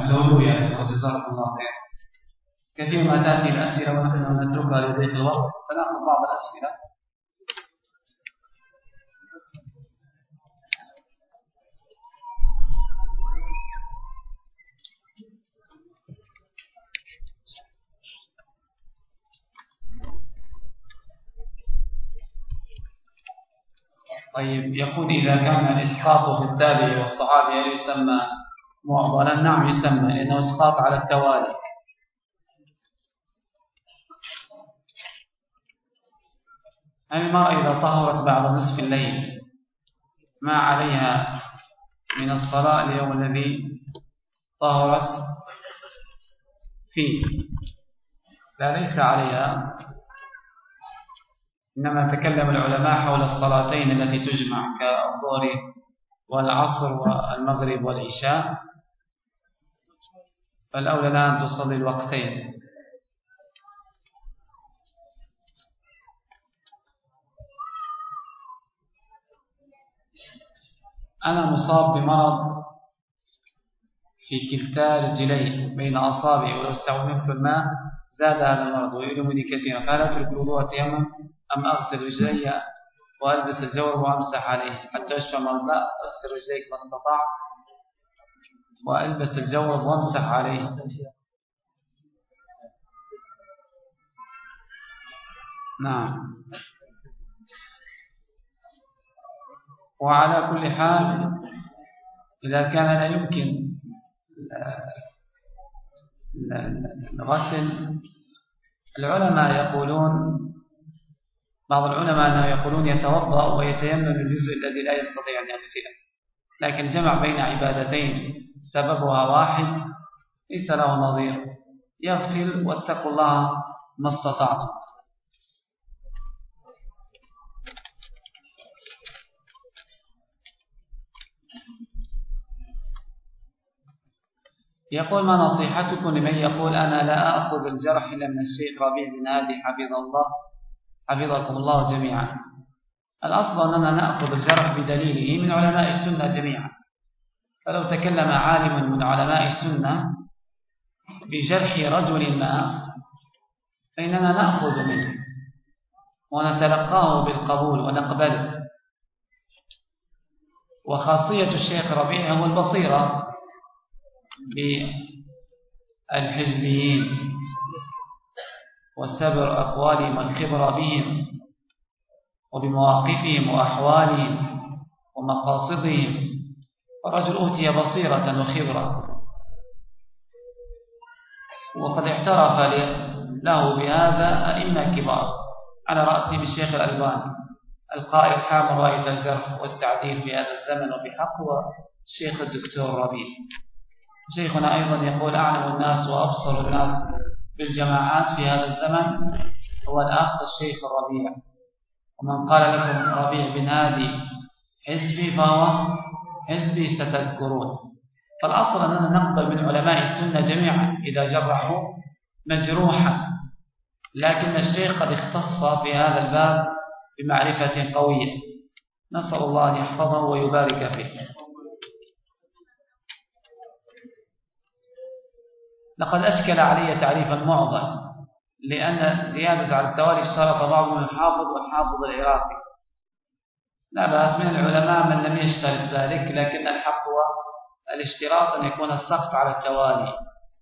زودوا يعني وجزاكم الله خير. كثير ما تأتي الأسئلة ونحن نتركها لضيق الوقت، فنأخذ بعض الأسئلة. طيب، يقول إذا كان الإسقاط في التابع والصحابي هل يسمى معضلا؟ نعم يسمى، لأنه إسقاط على التوالي. المرأة إذا طهرت بعد نصف الليل ما عليها من الصلاة اليوم الذي طهرت فيه؟ لا، ليس عليها، إنما تكلم العلماء حول الصلاتين التي تجمع كالظهر والعصر والمغرب والعشاء، فالأولى لها أن تصلي الوقتين. أنا مصاب بمرض في كلتا رجلي بين أصابعي، ولو استخدمت الماء زاد هذا المرض ويؤلمني كثيرا، فهل أترك الوضوء تيمم أم أغسل رجلي وألبس الجورب وأمسح عليه حتى أشفى من الماء؟ أغسل رجليك ما استطعت وألبس الجورب وأمسح عليه. نعم. وعلى كل حال إذا كان لا يمكن الغسل، العلماء يقولون، بعض العلماء أنه يقولون يتوضأ ويتيمم الجزء الذي لا يستطيع أن يغسله، لكن جمع بين عبادتين سببها واحد ليس له نظير، يغسل واتقوا الله ما استطعتم. يقول ما نصيحتكم لمن يقول أنا لا أخذ الجرح إلا من الشيخ ربيع بن هادي حفظكم الله جميعا؟ الأصل أننا نأخذ الجرح بدليله من علماء السنة جميعا، فلو تكلم عالم من علماء السنة بجرح رجل ما فإننا نأخذ منه ونتلقاه بالقبول ونقبله. وخاصية الشيخ ربيع هو البصيرة بالحزبيين وسبر أقوالهم والخبرة بهم وبمواقفهم وأحوالهم ومقاصدهم، والرجل أوتي بصيرة وخبرة، وقد اعترف له بهذا أئمة كبار على رأسهم الشيخ الألباني القائل حامل راية الجرح والتعديل في هذا الزمن وبحق، والشيخ الدكتور ربيع. شيخنا أيضا يقول أعلم الناس وأبصر الناس بالجماعات في هذا الزمن هو الأخ الشيخ الربيع، ومن قال لكم ربيع بن هادي حزبي فهو حزبي ستذكرون. فالأصل أننا نقبل من علماء السنة جميعا إذا جرحوا مجروحا، لكن الشيخ قد اختص في هذا الباب بمعرفة قوية، نسأل الله أن يحفظه ويبارك فيه. لقد أشكل علي تعريف المعضل، لأن زيادة على التوالي اشترط بعضهم الحافظ والحافظ العراقي. لا بأس من العلماء من لم يشترط ذلك، لكن الحق هو الاشتراط أن يكون السقط على التوالي.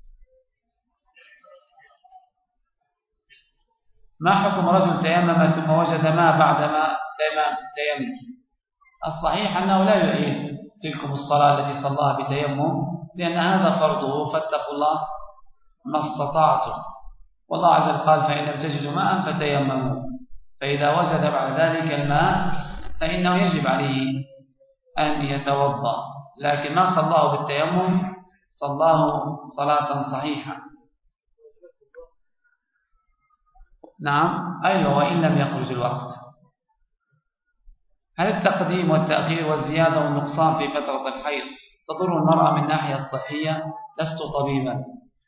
ما حكم رجل تيمم ثم وجد ماء بعدما تيمم؟ الصحيح أنه لا يعيد تلكم الصلاة التي صلاها بتيمم، لأن هذا فرضه، فاتقوا الله ما استطعتم. والله عز وجل قال فإن لم تجدوا ماء فتيمموا، فإذا وجد بعد ذلك الماء فإنه يجب عليه أن يتوضأ، لكن ما صلاه بالتيمم صلاه صلاة صحيحة. نعم أيوة، وإن لم يخرج الوقت. هل التقديم والتأخير والزيادة والنقصان في فترة الحيض تضر المرأة من الناحية الصحية؟ لست طبيبا.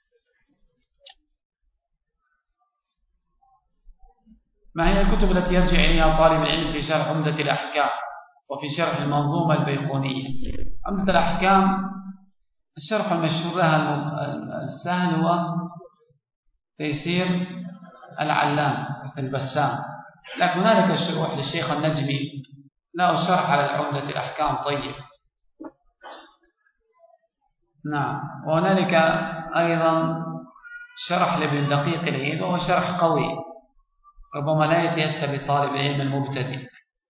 ما هي الكتب التي يرجع إليها طالب العلم في شرح عمدة الأحكام وفي شرح المنظومة البيقونية؟ عمدة الأحكام الشرح المشهور لها السهل هو تيسير العلام البسام، لكن هنالك الشروح للشيخ النجمي له شرح على العمدة الأحكام طيب. نعم، وهنالك أيضا شرح لابن دقيق العيد وهو شرح قوي ربما لا يتيسر لطالب العلم المبتدئ.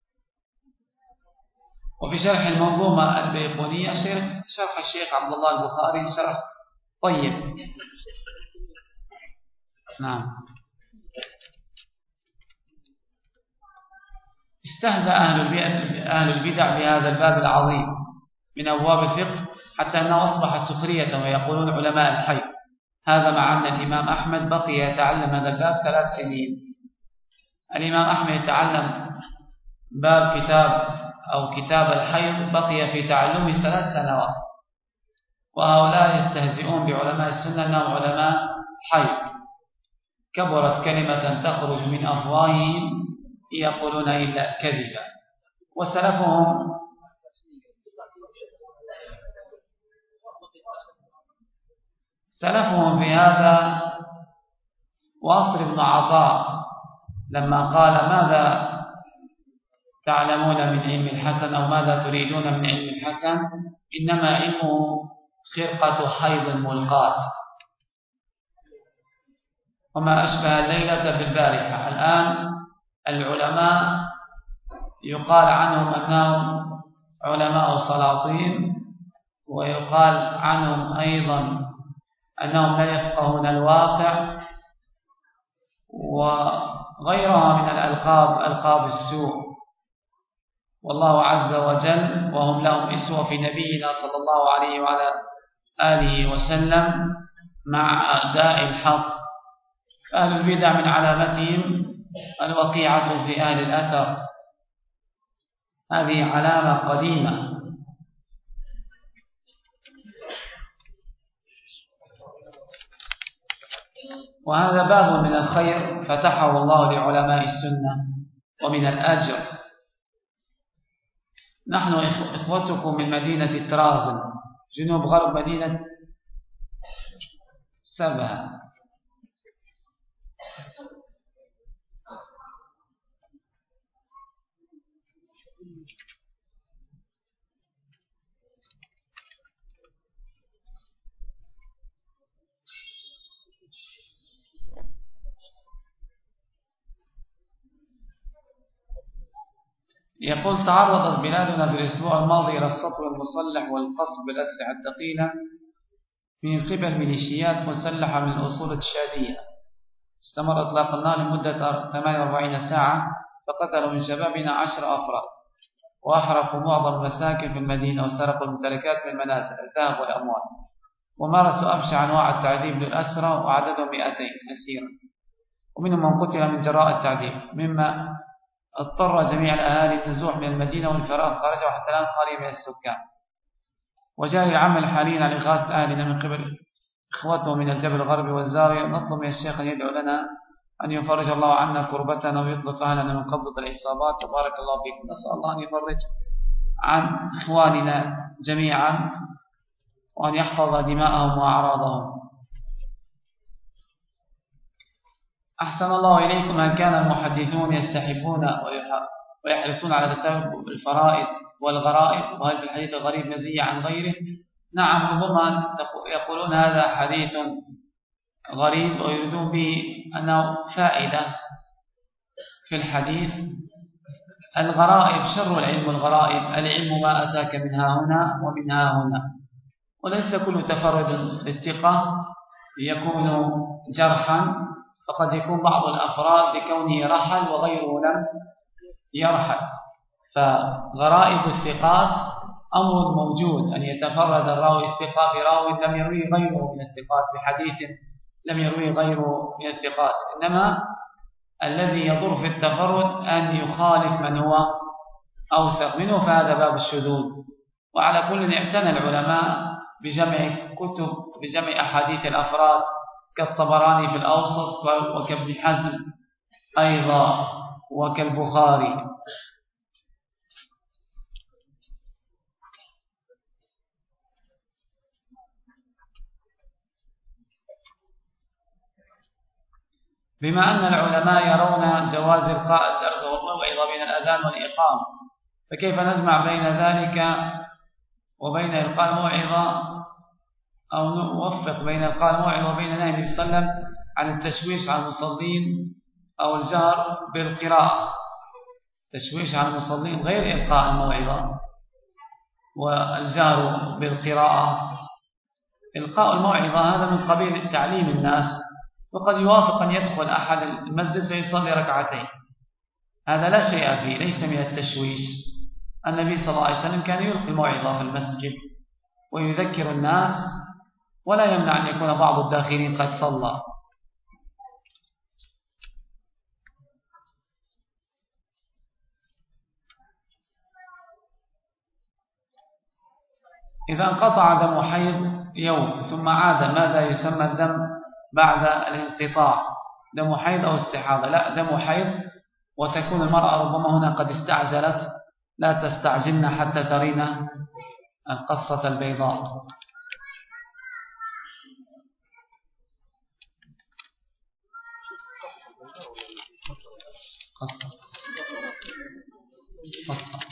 وفي شرح المنظومة البيقونية شرح الشيخ عبد الله البخاري شرح طيب. نعم. استهزأ أهل البدع بهذا الباب العظيم من أبواب الفقه حتى أنه أصبح سخرية، ويقولون علماء الحي. هذا مع أن الإمام أحمد بقي يتعلم هذا الباب 3 سنين. الإمام أحمد يتعلم باب كتاب الحيض بقي في تعلمه 3 سنوات، وهؤلاء يستهزئون بعلماء السنة أنهم علماء حيض. كبرت كلمة تخرج من أفواههم يقولون إلا كذبا. سلفهم في هذا واصل بن عطاء لما قال ماذا تعلمون من علم الحسن أو ماذا تريدون من علم الحسن، إنما علمه خرقة حيض ملقاة وما أشبه الليلة بالبارحة. الآن العلماء يقال عنهم أنهم علماء سلاطين، ويقال عنهم أيضا أنهم لا يفقهون الواقع، وغيرها من ألقاب السوء. والله عز وجل وهم لهم إسوة في نبينا صلى الله عليه وعلى آله وسلم مع أداء الحق. أهل البدع من علامتهم الوقيعة في أهل الأثر، هذه علامة قديمة. وهذا باب من الخير فتحه الله لعلماء السنة ومن الأجر. نحن إخوتكم من مدينة طرازن جنوب غرب مدينة سبها. يقول تعرضت بلادنا في الأسبوع الماضي إلى السطو المسلح والقصف بالأسلحة الثقيلة من قبل ميليشيات مسلحة من الأصول التشادية. استمر إطلاق النار لمدة 48 ساعة، فقتلوا من شبابنا 10 أفراد، وأحرقوا معظم المساكن في المدينة، وسرقوا الممتلكات من المنازل الذهب والأموال، ومارسوا أبشع أنواع التعذيب للأسرى وعددهم 200 أسيرا، ومنهم من قتل من جراء التعذيب، مما اضطر جميع الأهالي النزوح من المدينة والفرار خارجها وحتى الآن خالية من السكان. وجاري العمل حاليا على إغاثة أهلنا من قبل إخوته من الجبل الغربي والزاوية. نطلب من الشيخ أن يدعو لنا أن يفرج الله عنا كربتنا ويطلق أهلنا من قبضة العصابات. تبارك الله فيكم. نسأل الله أن يفرج عن إخواننا جميعا وأن يحفظ دماءهم وأعراضهم. أحسن الله إليكم. هل كان المحدثون يستحبون ويحرصون على تتبع الفرائض والغرائب؟ وهل في الحديث الغريب مزية عن غيره؟ نعم، ربما يقولون هذا حديث غريب ويريدون به أنه فائدة في الحديث. الغرائب شر العلم الغرائب، العلم ما أتاك من ها هنا ومن ها هنا، وليس كل تفرد بالثقة يكون جرحا، فقد يكون بعض الأفراد لكونه رحل وغيره لم يرحل. فغرائب الثقات أمر موجود، أن يتفرد الراوي الثقة براوي لم يروي غيره من الثقات بحديث لم يروي غيره من الثقات، إنما الذي يضر في التفرد أن يخالف من هو أوثق منه، فهذا باب الشذوذ. وعلى كل اعتنى العلماء بجمع أحاديث الأفراد كالطبراني في الأوسط وكابن حزم أيضا وكالبخاري. بما أن العلماء يرون جواز إلقاء الدرس والموعظة بين الأذان والإقامة، فكيف نجمع بين ذلك وبين إلقاء الموعظة، أو نوفق بين إلقاء الموعظة وبين نهي النبي صلى الله عليه وسلم عن التشويش على المصلين أو الجهر بالقراءة؟ تشويش على المصلين غير إلقاء الموعظة، والجهر بالقراءة. إلقاء الموعظة هذا من قبيل تعليم الناس، وقد يوافق أن يدخل أحد المسجد فيصلي ركعتين، هذا لا شيء فيه، ليس من التشويش. النبي صلى الله عليه وسلم كان يلقي الموعظة في المسجد ويذكر الناس، ولا يمنع أن يكون بعض الداخلين قد صلى. إذا انقطع دم حيض يوم ثم عاد، ماذا يسمى الدم بعد الانقطاع؟ دم حيض أو استحاضة؟ لا، دم حيض، وتكون المرأة ربما هنا قد استعجلت، لا تستعجلن حتى ترين القصة البيضاء. قصة.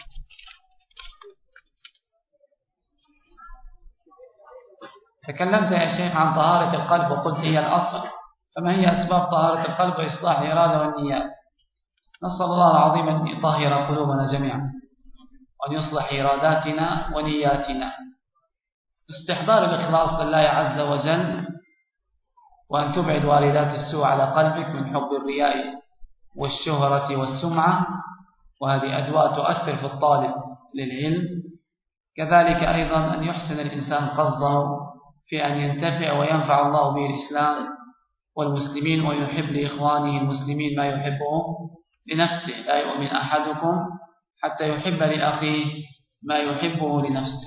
تكلمت يا شيخ عن طهارة القلب وقلت هي الأصل، فما هي أسباب طهارة القلب وإصلاح الإرادة والنيات؟ نسأل الله العظيم أن يطهر قلوبنا جميعا، وأن يصلح إراداتنا ونياتنا. استحضار الإخلاص لله عز وجل، وأن تبعد واردات السوء على قلبك من حب الرياء والشهرة والسمعة، وهذه أدواء تؤثر في الطالب للعلم. كذلك أيضا أن يحسن الإنسان قصده في أن ينتفع وينفع الله به الإسلام والمسلمين، ويحب لإخوانه المسلمين ما يحبه لنفسه. لا يؤمن أحدكم حتى يحب لأخيه ما يحبه لنفسه.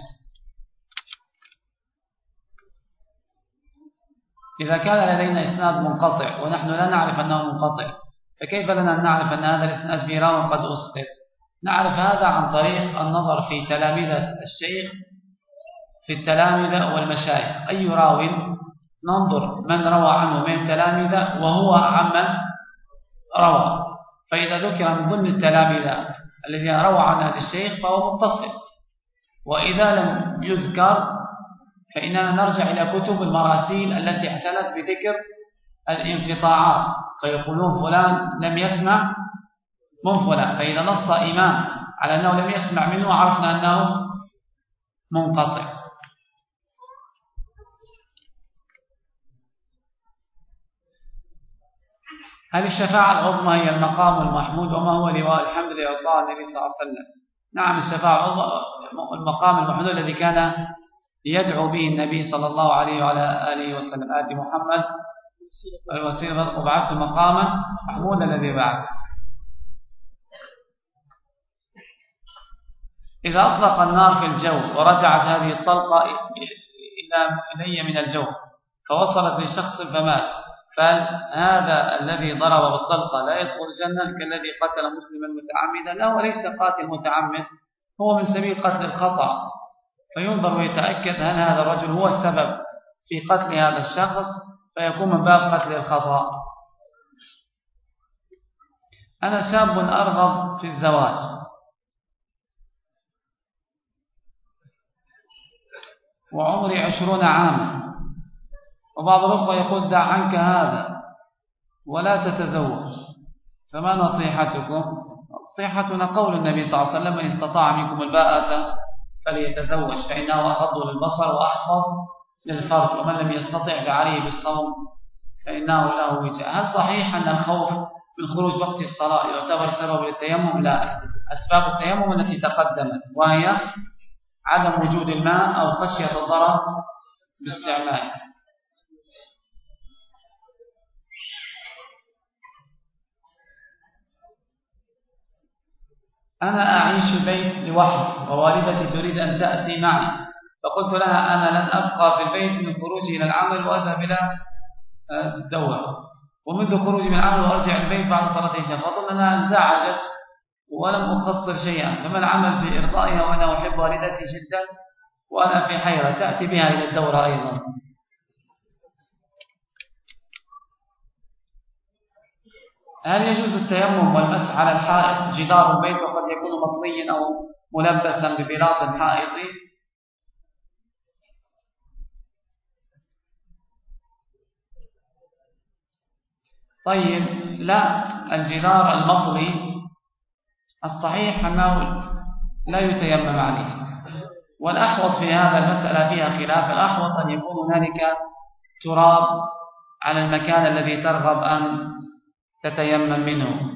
إذا كان لدينا إسناد منقطع ونحن لا نعرف أنه منقطع، فكيف لنا أن نعرف أن هذا الإسناد في راو قد أسقط؟ نعرف هذا عن طريق النظر في تلامذة الشيخ، في التلامذة والمشايخ، أي راو ننظر من روى عنه من تلامذة وهو عمن روى، فإذا ذكر من ضمن التلامذة الذين روى عن هذا الشيخ فهو متصل، وإذا لم يذكر فإننا نرجع إلى كتب المراسيل التي اعتنت بذكر الانقطاعات، فيقولون فلان لم يسمع من فلان، فإذا نص إمام على أنه لم يسمع منه عرفنا أنه منقطع. هل الشفاعة العظمى هي المقام المحمود، وما هو لواء الحمد لله النبي صلى الله عليه وسلم؟ نعم، الشفاعة العظمى المقام المحمود الذي كان يدعو به النبي صلى الله عليه وعلى آله وسلم: آتي محمد الوسيلة وبعث مقاما محمودا الذي بعده. إذا أطلق النار في الجو ورجعت هذه الطلقة إلي من الجو فوصلت لشخص فمات، فهذا الذي ضرب بالطلقة لا يدخل الجنة كالذي قتل مسلما متعمدا؟ لا، وليس قاتل متعمد، هو من سبيل قتل الخطأ، فينظر ويتأكد هل هذا الرجل هو السبب في قتل هذا الشخص، فيكون من باب قتل الخطأ. أنا شاب أرغب في الزواج وعمري 20 عاما، وبعض الأخوة يقول دع عنك هذا ولا تتزوج، فما نصيحتكم؟ نصيحتنا قول النبي صلى الله عليه وسلم: من استطاع منكم الباءة فليتزوج فإنه أغض للبصر وأحفظ للفرج، ومن لم يستطع فعليه بالصوم فإنه له وجاء. هل صحيح أن الخوف من خروج وقت الصلاة يعتبر سبب للتيمم؟ لا، أسباب التيمم التي تقدمت، وهي عدم وجود الماء أو خشية الضرر باستعماله. أنا أعيش في بيت لوحدي ووالدتي تريد أن تأتي معي، فقلت لها أنا لن أبقى في البيت من خروجي إلى العمل وأذهب إلى الدورة، ومنذ خروجي من العمل وأرجع البيت بعد صلاة العشاء، فأظن أنها انزعجت ولم أقصر شيئا، فما العمل في إرضائها وأنا أحب والدتي جدا وأنا في حيرة؟ تأتي بها إلى الدورة. أيضا هل يجوز التيمم والمسح على الحائط جدار البيت وقد يكون مطليا أو ملبسا ببلاط حائطي؟ طيب، لا، الجدار المطلي الصحيح أنه لا يتيمم عليه، والأحوط في هذا المسألة فيها خلاف. الأحوط أن يكون هنالك تراب على المكان الذي ترغب أن تتيمم منه.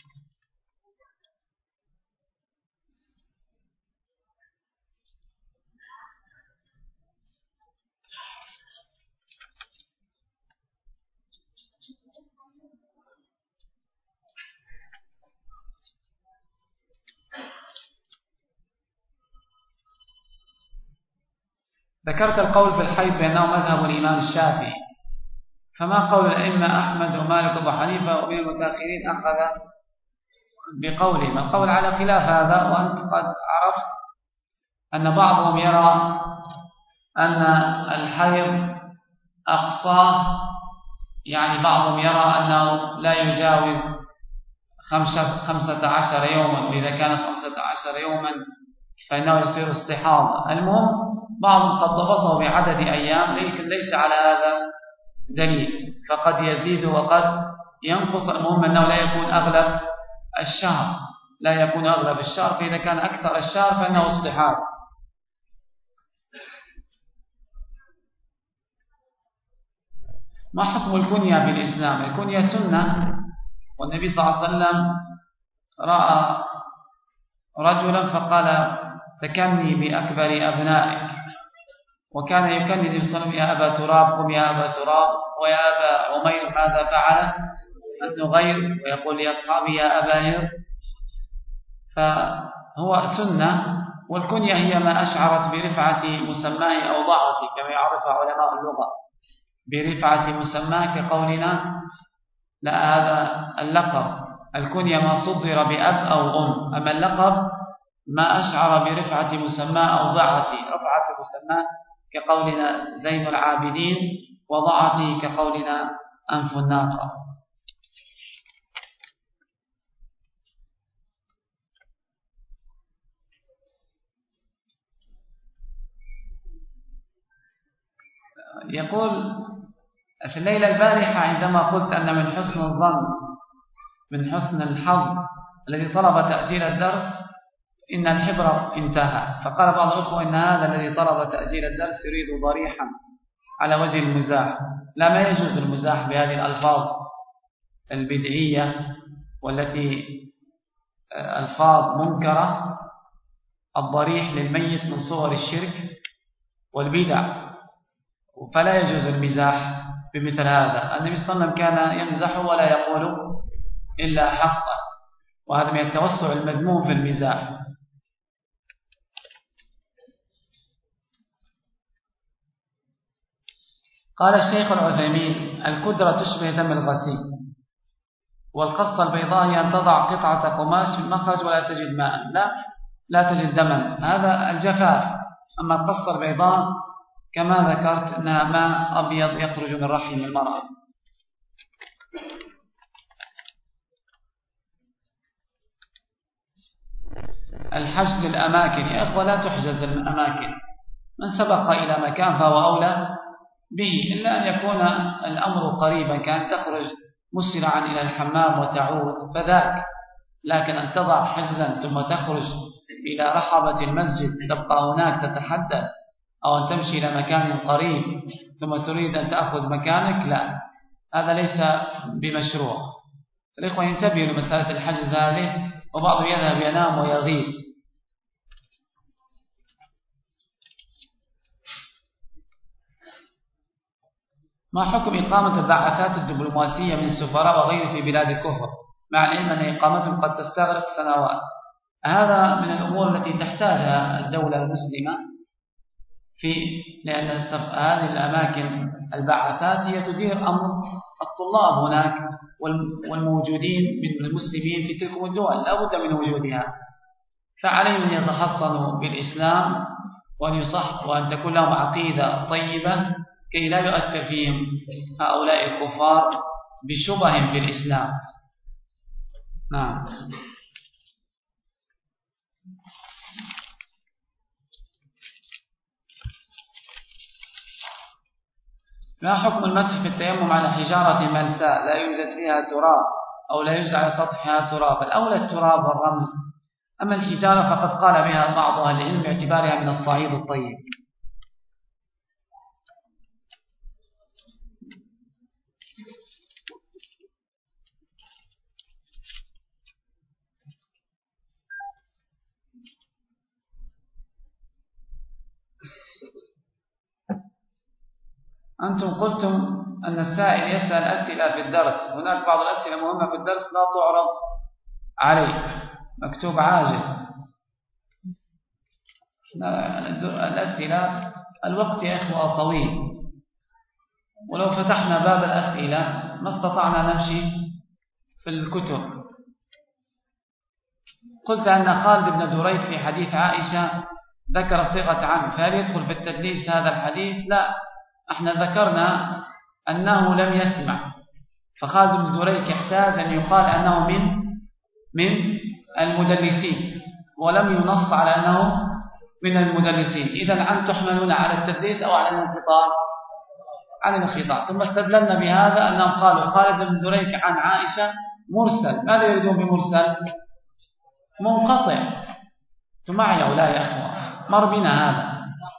ذكرت القول في الحيض بأنه مذهب الإمام الشافعي، فما قول الأئمة أحمد ومالك وأبو حنيفة ومن المتأخرين أخذ بقولهم؟ القول على خلاف هذا، وأنت قد عرفت أن بعضهم يرى أن الحيض أقصاه، يعني بعضهم يرى أنه لا يجاوز 15 يوما، وإذا كان 15 يوما فإنه يصير استحاضة. المهم بعضهم قد ضبطه بعدد أيام، لكن ليس على هذا دليل، فقد يزيد وقد ينقص. المهم أنه لا يكون أغلب الشهر، فإذا كان أكثر الشهر فإنه استحاضة. ما حكم الكنية في الإسلام؟ الكنية سنة، والنبي صلى الله عليه وسلم رأى رجلا فقال تكني بأكبر أبنائك، وكان يكني النبي صلى الله عليه وسلم يا أبا تراب، قم يا أبا تراب، ويا أبا عمير ماذا فعل النغير، ويقول لأصحابي يا أبا هر. فهو سنة، والكنية هي ما أشعرت برفعة مسماه أو ضعته، كما يعرفها علماء اللغة برفعة مسماه، كقولنا لا هذا اللقب. الكنية ما صدر بأب أو أم، أما اللقب ما أشعر برفعة مسماه أو ضعته. رفعة مسماه كقولنا زين العابدين، وضعته كقولنا أنف الناقة. يقول في الليلة البارحة عندما قلت أن من حسن الظن، من حسن الحظ الذي طلب تأجيل الدرس إن الحبر انتهى، فقال بعض الأخوة إن هذا الذي طلب تأجيل الدرس يريد ضريحا على وجه المزاح. لا، ما يجوز المزاح بهذه الألفاظ البدعية والتي ألفاظ منكرة. الضريح للميت من صور الشرك والبدع، فلا يجوز المزاح بمثل هذا. النبي صلى الله عليه وسلم كان يمزح ولا يقول إلا حقا، وهذا من التوسع المذموم في المزاح. قال الشيخ العثيمين الكدرة تشبه دم الغسيل، والقصة البيضاء هي أن تضع قطعة قماش في المخرج ولا تجد ماء، لا تجد دما، هذا الجفاف. أما القصة البيضاء كما ذكرت أنها ماء أبيض يخرج من رحم المرأة. الحجز الأماكن، يا أخوة لا تحجز الأماكن، من سبق إلى مكان فهو أولى به، إلا أن يكون الأمر قريبا، كأن تخرج مسرعا إلى الحمام وتعود فذاك، لكن أن تضع حجزا ثم تخرج إلى رحبة المسجد تبقى هناك تتحدث، أو أن تمشي إلى مكان قريب ثم تريد أن تأخذ مكانك، لا، هذا ليس بمشروع. الإخوة ينتبهوا لمسألة الحجز هذه، وبعضهم يذهب ينام ويغيب. ما حكم إقامة البعثات الدبلوماسية من السفراء وغيره في بلاد الكفر، مع العلم أن إقامتهم قد تستغرق سنوات؟ هذا من الأمور التي تحتاجها الدولة المسلمة، لأن هذه الأماكن البعثات هي تدير أمر الطلاب هناك والموجودين من المسلمين في تلك الدول، لا بد من وجودها، فعليهم أن يتحصنوا بالإسلام وأن تكون لهم عقيدة طيبة كي لا يؤثر فيهم هؤلاء الكفار بشبه في الإسلام. نعم. ما حكم المسح في التيمم على حجارة ملساء لا يوجد فيها تراب أو لا يوجد على سطحها تراب؟ الأولى التراب والرمل، أما الحجارة فقد قال بها بعض أهل العلم باعتبارها من الصعيد الطيب. أنتم قلتم أن السائل يسأل أسئلة في الدرس، هناك بعض الأسئلة مهمة في الدرس لا تعرض عليه، مكتوب عاجل. الأسئلة الوقت يا إخوة طويل، ولو فتحنا باب الأسئلة ما استطعنا نمشي في الكتب. قلت أن خالد بن دريد في حديث عائشة ذكر صيغة عنه، فهل يدخل في التدليس هذا الحديث؟ لا، احنا ذكرنا أنه لم يسمع، فخالد بن دريد يحتاج أن يقال أنه من المدلسين، ولم ينص على أنه من المدلسين. إذن أن تحملون على التدليس أو على الانقطاع؟ عن الانقطاع. ثم استدللنا بهذا أنهم قالوا خالد بن دريد عن عائشة مرسل. ماذا يريدون بمرسل؟ منقطع. أنتم معي أو لا يا أخوة؟ مر بنا هذا.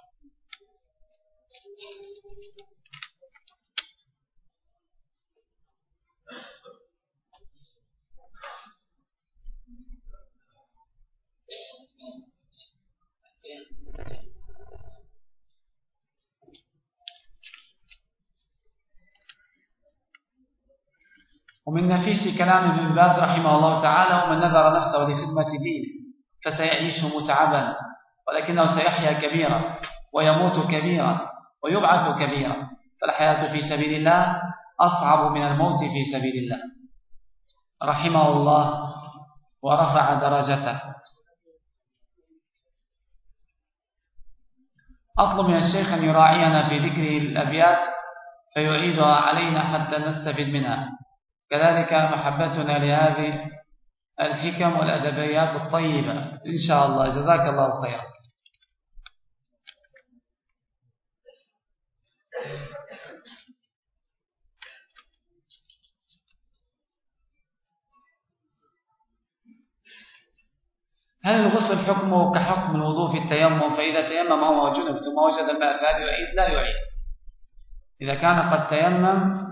ومن نفيس كلام ابن باز رحمه الله تعالى: ومن نذر نفسه لخدمة دينه فسيعيش متعبا، ولكنه سيحيا كبيرا ويموت كبيرا ويبعث كبيرا، فالحياة في سبيل الله أصعب من الموت في سبيل الله. رحمه الله ورفع درجته. أطلب من الشيخ أن يراعينا في ذكره الأبيات فيعيدها علينا حتى نستفيد منها، كذلك محبتنا لهذه الحكم والأدبيات الطيبة إن شاء الله. جزاك الله خيرا. هل الغسل حكمه كحكم الوضوء في التيمم؟ فإذا تيمم وهو جنب ثم وجد الماء فهل يعيد؟ لا يعيد. إذا كان قد تيمم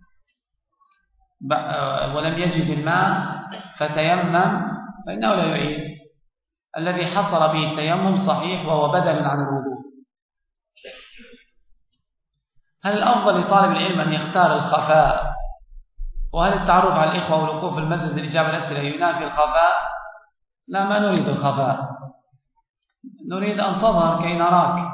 ولم يجد الماء فتيمم فإنه لا يعيد. الذي حصل به التيمم صحيح وهو بدل عن الوضوء. هل الأفضل لطالب العلم أن يختار الخفاء؟ وهل التعرف على الإخوة والوقوف في المسجد للإجابة الأسئلة ينافي الخفاء؟ لا، ما نريد الخفاء، نريد أن تظهر كي نراك.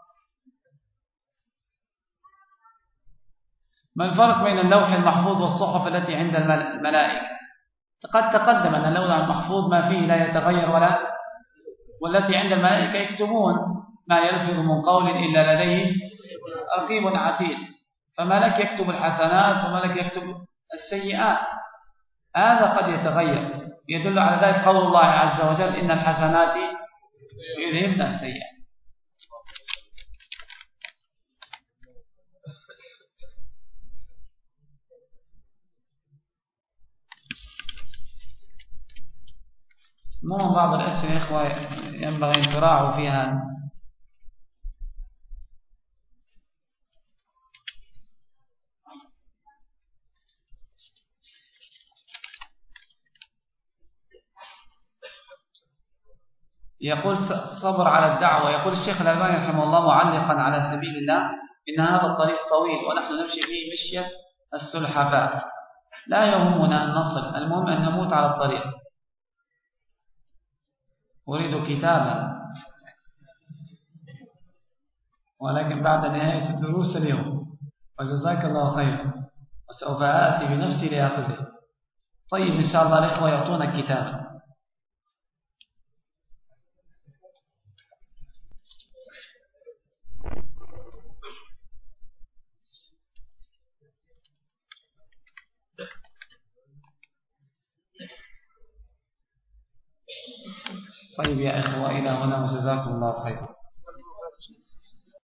ما الفرق بين اللوح المحفوظ والصحف التي عند الملائكة؟ قد تقدم أن اللوح المحفوظ ما فيه لا يتغير والتي عند الملائكة يكتبون ما يلفظ من قول إلا لديه رقيب عتيد، فملك يكتب الحسنات وملك يكتب السيئات، هذا قد يتغير. يدل على ذلك قول الله عز وجل: إن الحسنات يذهبن السيئات. بعض الأسئلة يا إخوة ينبغي أن تراعوا فيها. يقول صبر على الدعوة. يقول الشيخ الألباني رحمه الله معلقا على سبيل الله: إن هذا الطريق طويل ونحن نمشي فيه مشية السلحفاء، لا يهمنا أن نصل، المهم أن نموت على الطريق. أريد كتابا، ولكن بعد نهاية الدروس اليوم. وجزاك الله خيرا، وسوف آتي بنفسي لأخذه. طيب إن شاء الله الإخوة يعطونا كتابا. طيب يا إخوة، إلى هنا وجزاكم الله خيرا.